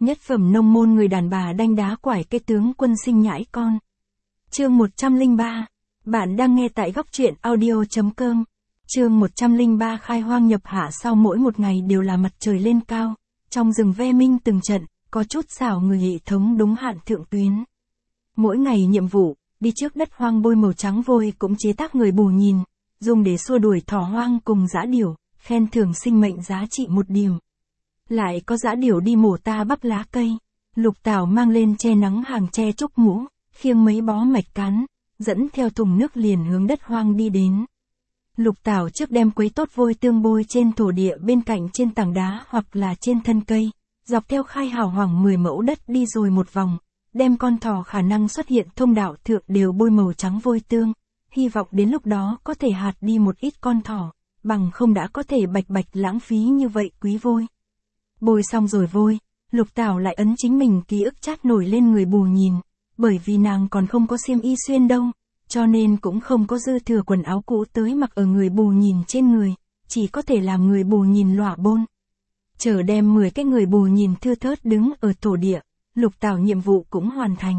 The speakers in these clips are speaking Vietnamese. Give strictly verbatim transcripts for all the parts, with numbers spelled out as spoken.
Nhất phẩm nông môn người đàn bà đanh đá quải cái tướng quân sinh nhãi con. Chương một trăm lẻ ba. Bạn đang nghe tại góc truyện audio chấm com. Chương một trăm lẻ ba khai hoang nhập hạ sau mỗi một ngày đều là mặt trời lên cao. Trong rừng ve minh từng trận, có chút xảo người hệ thống đúng hạn thượng tuyến. Mỗi ngày nhiệm vụ, đi trước đất hoang bôi màu trắng vôi cũng chế tác người bù nhìn, dùng để xua đuổi thỏ hoang cùng dã điểu, khen thưởng sinh mệnh giá trị một điểm. Lại có dã điểu đi mổ ta bắp lá cây, Lục Tảo mang lên che nắng hàng tre trúc mũ, khiêng mấy bó mạch cán, dẫn theo thùng nước liền hướng đất hoang đi đến. Lục Tảo trước đem quấy tốt vôi tương bôi trên thổ địa bên cạnh trên tảng đá hoặc là trên thân cây, dọc theo khai hào hoàng mười mẫu đất đi rồi một vòng, đem con thỏ khả năng xuất hiện thông đạo thượng đều bôi màu trắng vôi tương, hy vọng đến lúc đó có thể hạt đi một ít con thỏ, bằng không đã có thể bạch bạch lãng phí như vậy quý vôi. Bôi xong rồi vôi, Lục Tảo lại ấn chính mình ký ức chát nổi lên người bù nhìn, bởi vì nàng còn không có xiêm y xuyên đâu, cho nên cũng không có dư thừa quần áo cũ tới mặc ở người bù nhìn trên người, chỉ có thể làm người bù nhìn lỏa bôn. Chờ đem mười cái người bù nhìn thưa thớt đứng ở thổ địa, Lục Tảo nhiệm vụ cũng hoàn thành.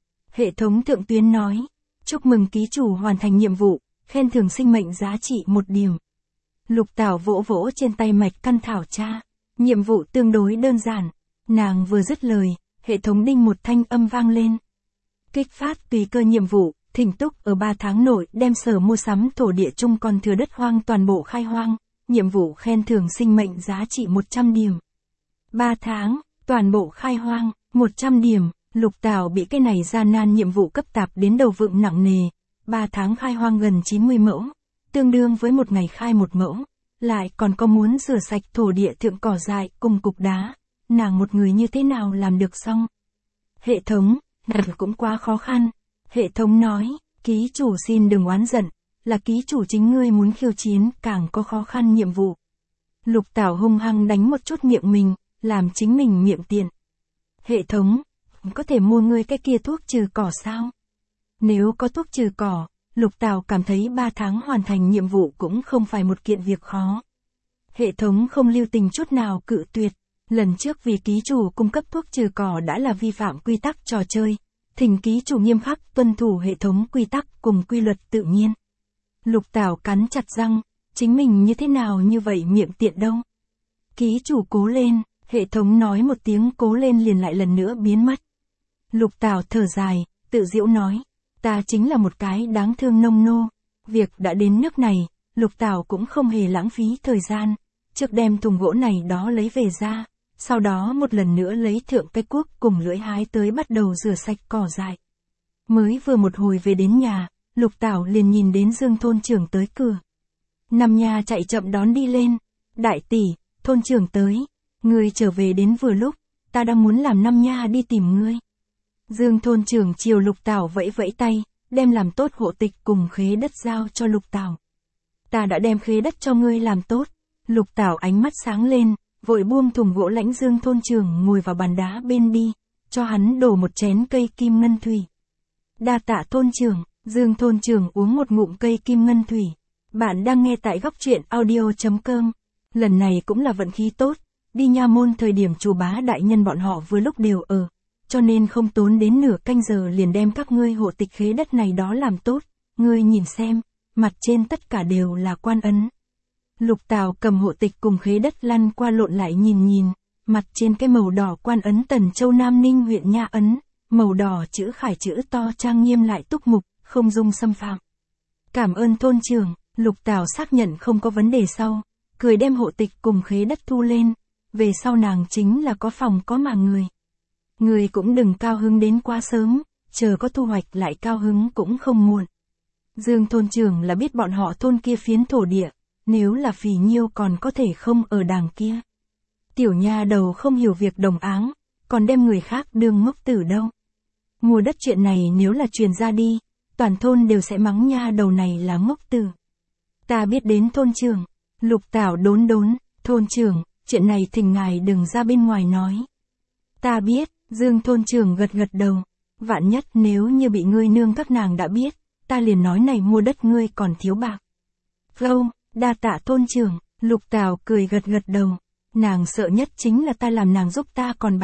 Hệ thống thượng tuyến nói, chúc mừng ký chủ hoàn thành nhiệm vụ, khen thưởng sinh mệnh giá trị một điểm. Lục Tảo vỗ vỗ trên tay mạch căn thảo tra. Nhiệm vụ tương đối đơn giản, nàng vừa dứt lời, hệ thống đinh một thanh âm vang lên. Kích phát tùy cơ nhiệm vụ, thỉnh túc ở ba tháng nội đem sở mua sắm thổ địa chung còn thừa đất hoang toàn bộ khai hoang, nhiệm vụ khen thưởng sinh mệnh giá trị một trăm điểm. ba tháng, toàn bộ khai hoang, một trăm điểm, Lục Tảo bị cái này gian nan nhiệm vụ cấp tạp đến đầu vựng nặng nề, ba tháng khai hoang gần chín mươi mẫu, tương đương với một ngày khai một mẫu. Lại còn có muốn rửa sạch thổ địa thượng cỏ dại cùng cục đá, nàng một người như thế nào làm được xong? Hệ thống, này cũng quá khó khăn. Hệ thống nói, ký chủ xin đừng oán giận, là ký chủ chính ngươi muốn khiêu chiến càng có khó khăn nhiệm vụ. Lục Tảo hung hăng đánh một chút miệng mình, làm chính mình miệng tiện. Hệ thống, có thể mua ngươi cái kia thuốc trừ cỏ sao? Nếu có thuốc trừ cỏ, Lục Tảo cảm thấy ba tháng hoàn thành nhiệm vụ cũng không phải một kiện việc khó. Hệ thống không lưu tình chút nào cự tuyệt, lần trước vì ký chủ cung cấp thuốc trừ cỏ đã là vi phạm quy tắc trò chơi, thỉnh ký chủ nghiêm khắc tuân thủ hệ thống quy tắc cùng quy luật tự nhiên. Lục Tảo cắn chặt răng, chính mình như thế nào như vậy miệng tiện đâu. Ký chủ cố lên, hệ thống nói một tiếng cố lên liền lại lần nữa biến mất. Lục Tảo thở dài, tự giễu nói. Ta chính là một cái đáng thương nông nô, việc đã đến nước này, Lục Tảo cũng không hề lãng phí thời gian, trước đem thùng gỗ này đó lấy về ra, sau đó một lần nữa lấy thượng cái cuốc cùng lưỡi hái tới bắt đầu rửa sạch cỏ dại. Mới vừa một hồi về đến nhà, Lục Tảo liền nhìn đến Dương thôn trưởng tới cửa. Năm nha chạy chậm đón đi lên, đại tỷ, thôn trưởng tới, ngươi trở về đến vừa lúc, ta đang muốn làm năm nha đi tìm ngươi. Dương thôn trưởng chiều Lục Tảo vẫy vẫy tay, đem làm tốt hộ tịch cùng khế đất giao cho Lục Tảo. Ta đã đem khế đất cho ngươi làm tốt. Lục Tảo ánh mắt sáng lên, vội buông thùng gỗ lãnh Dương thôn trưởng ngồi vào bàn đá bên đi, cho hắn đổ một chén cây kim ngân thủy. Đa tạ thôn trưởng, Dương thôn trưởng uống một ngụm cây kim ngân thủy. Bạn đang nghe tại góc truyện audio chấm com. Lần này cũng là vận khí tốt, đi nha môn thời điểm chủ bá đại nhân bọn họ vừa lúc đều ở. Cho nên không tốn đến nửa canh giờ liền đem các ngươi hộ tịch khế đất này đó làm tốt, ngươi nhìn xem, mặt trên tất cả đều là quan ấn. Lục Tảo cầm hộ tịch cùng khế đất lăn qua lộn lại nhìn nhìn, mặt trên cái màu đỏ quan ấn Tần Châu Nam Ninh huyện Nha ấn, màu đỏ chữ khải chữ to trang nghiêm lại túc mục, không dung xâm phạm. Cảm ơn thôn trưởng, Lục Tảo xác nhận không có vấn đề sau, cười đem hộ tịch cùng khế đất thu lên, về sau nàng chính là có phòng có mà người. Người cũng đừng cao hứng đến quá sớm, chờ có thu hoạch lại cao hứng cũng không muộn. Dương thôn trưởng là biết bọn họ thôn kia phiến thổ địa, nếu là phỉ nhiêu còn có thể không ở đàng kia. Tiểu nha đầu không hiểu việc đồng áng, còn đem người khác đương ngốc tử đâu. Mua đất chuyện này nếu là truyền ra đi, toàn thôn đều sẽ mắng nha đầu này là ngốc tử. Ta biết đến thôn trưởng, Lục Tảo đốn đốn, thôn trưởng, chuyện này thỉnh ngài đừng ra bên ngoài nói. Ta biết. Dương thôn trưởng gật gật đầu, vạn nhất nếu như bị ngươi nương các nàng đã biết, ta liền nói này mua đất ngươi còn thiếu bạc. Lâu, đa tạ thôn trưởng, Lục Tảo cười gật gật đầu, nàng sợ nhất chính là ta làm nàng giúp ta còn bạc,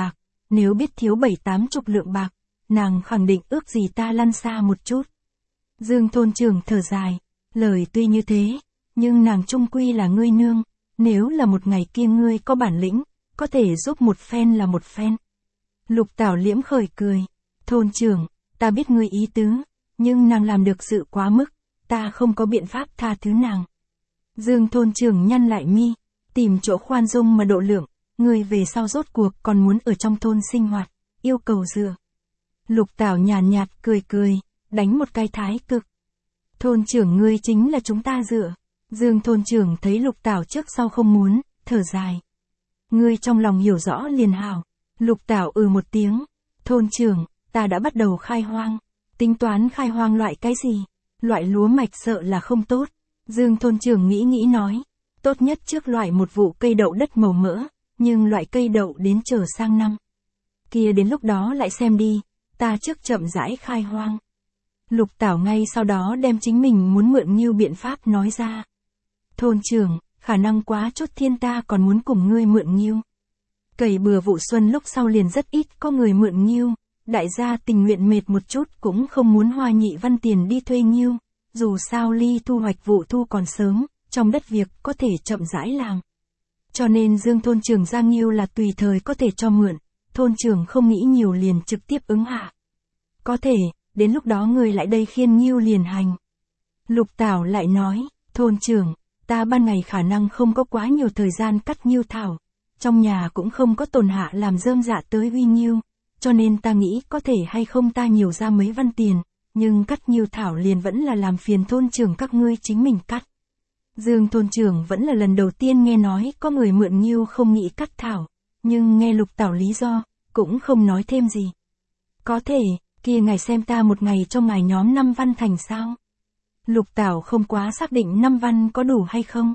nếu biết thiếu bảy tám chục lượng bạc, nàng khẳng định ước gì ta lăn xa một chút. Dương thôn trưởng thở dài, lời tuy như thế, nhưng nàng chung quy là ngươi nương, nếu là một ngày kia ngươi có bản lĩnh, có thể giúp một phen là một phen. Lục Tảo liễm khởi cười, thôn trưởng, ta biết ngươi ý tứ, nhưng nàng làm được sự quá mức, ta không có biện pháp tha thứ nàng. Dương thôn trưởng nhăn lại mi, tìm chỗ khoan dung mà độ lượng, ngươi về sau rốt cuộc còn muốn ở trong thôn sinh hoạt, yêu cầu dựa. Lục Tảo nhàn nhạt, nhạt cười cười, đánh một cái thái cực. Thôn trưởng ngươi chính là chúng ta dựa. Dương thôn trưởng thấy Lục Tảo trước sau không muốn, thở dài. Ngươi trong lòng hiểu rõ liền hảo. Lục Tảo ừ một tiếng. Thôn trưởng, ta đã bắt đầu khai hoang. Tính toán khai hoang loại cái gì? Loại lúa mạch sợ là không tốt. Dương thôn trưởng nghĩ nghĩ nói. Tốt nhất trước loại một vụ cây đậu đất màu mỡ, nhưng loại cây đậu đến chờ sang năm. Kia đến lúc đó lại xem đi, ta trước chậm rãi khai hoang. Lục Tảo ngay sau đó đem chính mình muốn mượn Ngưu biện pháp nói ra. Thôn trưởng, khả năng quá chút thiên ta còn muốn cùng ngươi mượn Ngưu. Cày bừa vụ xuân lúc sau liền rất ít có người mượn Ngưu, đại gia tình nguyện mệt một chút cũng không muốn hoa nhị văn tiền đi thuê Ngưu, dù sao ly thu hoạch vụ thu còn sớm, trong đất việc có thể chậm rãi làm. Cho nên Dương thôn trưởng ra Ngưu là tùy thời có thể cho mượn, thôn trưởng không nghĩ nhiều liền trực tiếp ứng hạ. Có thể, đến lúc đó người lại đây khiên Ngưu liền hành. Lục Tảo lại nói, thôn trưởng, ta ban ngày khả năng không có quá nhiều thời gian cắt Ngưu thảo, trong nhà cũng không có tồn hạ làm rơm dạ tới uy Ngưu, cho nên ta nghĩ có thể hay không ta nhiều ra mấy văn tiền, nhưng cắt Ngưu thảo liền vẫn là làm phiền thôn trưởng các ngươi chính mình cắt. Dương thôn trưởng vẫn là lần đầu tiên nghe nói có người mượn Ngưu không nghĩ cắt thảo, nhưng nghe Lục Tảo lý do, cũng không nói thêm gì. Có thể, kia ngài xem ta một ngày cho ngài nhóm năm văn thành sao? Lục Tảo không quá xác định năm văn có đủ hay không.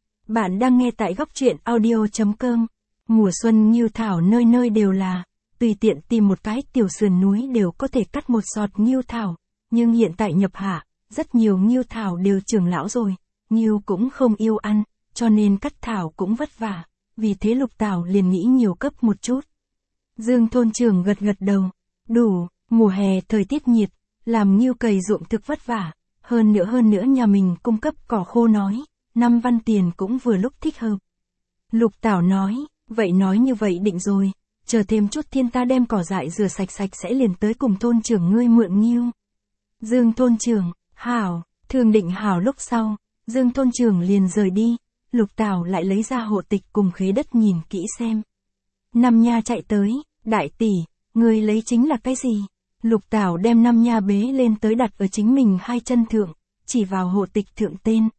Bạn đang nghe tại góc truyện audio chấm com. Mùa xuân Ngưu thảo nơi nơi đều là, tùy tiện tìm một cái tiểu sườn núi đều có thể cắt một sọt Ngưu thảo, nhưng hiện tại nhập hạ, rất nhiều Ngưu thảo đều trưởng lão rồi, Ngưu cũng không yêu ăn, cho nên cắt thảo cũng vất vả, vì thế Lục Tảo liền nghĩ nhiều cấp một chút. Dương thôn trưởng gật gật đầu, đủ, mùa hè thời tiết nhiệt, làm Ngưu cày ruộng thực vất vả, hơn nữa hơn nữa nhà mình cung cấp cỏ khô nói, năm văn tiền cũng vừa lúc thích hợp. Lục Tảo nói, vậy nói như vậy định rồi, chờ thêm chút thiên ta đem cỏ dại rửa sạch sạch sẽ liền tới cùng thôn trưởng ngươi mượn Ngưu. Dương thôn trưởng, hảo, thường định hảo lúc sau, Dương thôn trưởng liền rời đi, Lục Tảo lại lấy ra hộ tịch cùng khế đất nhìn kỹ xem. Năm nha chạy tới, đại tỷ, ngươi lấy chính là cái gì? Lục Tảo đem năm nha bế lên tới đặt ở chính mình hai chân thượng, chỉ vào hộ tịch thượng tên.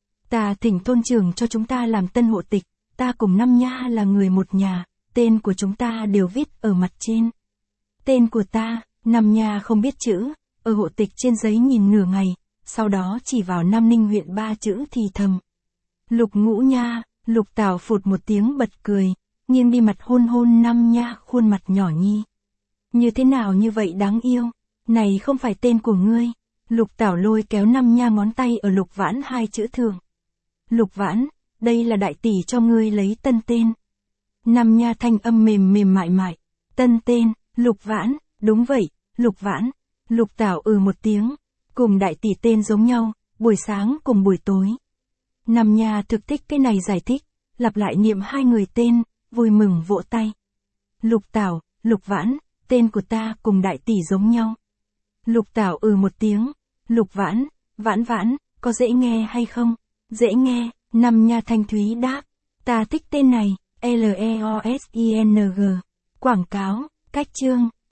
Ta thỉnh thôn trưởng cho chúng ta làm tân hộ tịch, ta cùng năm nha là người một nhà, tên của chúng ta đều viết ở mặt trên. Tên của ta, năm nha không biết chữ, ở hộ tịch trên giấy nhìn nửa ngày, sau đó chỉ vào Nam Ninh huyện ba chữ thì thầm. Lục Ngũ Nha, Lục Tảo phụt một tiếng bật cười, nghiêng đi mặt hôn hôn năm nha khuôn mặt nhỏ nhi. Như thế nào như vậy đáng yêu, này không phải tên của ngươi. Lục Tảo lôi kéo năm nha ngón tay ở Lục Vãn hai chữ thường. Lục Vãn, đây là đại tỷ cho ngươi lấy tân tên. Năm nha thanh âm mềm mềm mại mại, tân tên, Lục Vãn, đúng vậy, Lục Vãn. Lục Tảo ừ một tiếng, cùng đại tỷ tên giống nhau, buổi sáng cùng buổi tối. Năm nha thực thích cái này giải thích, lặp lại niệm hai người tên, vui mừng vỗ tay. Lục Tảo, Lục Vãn, tên của ta cùng đại tỷ giống nhau. Lục Tảo ừ một tiếng, Lục Vãn, Vãn Vãn, có dễ nghe hay không? Dễ nghe, năm nha thanh thúy đáp, ta thích tên này, L E O S I N G. Quảng cáo, cách chương,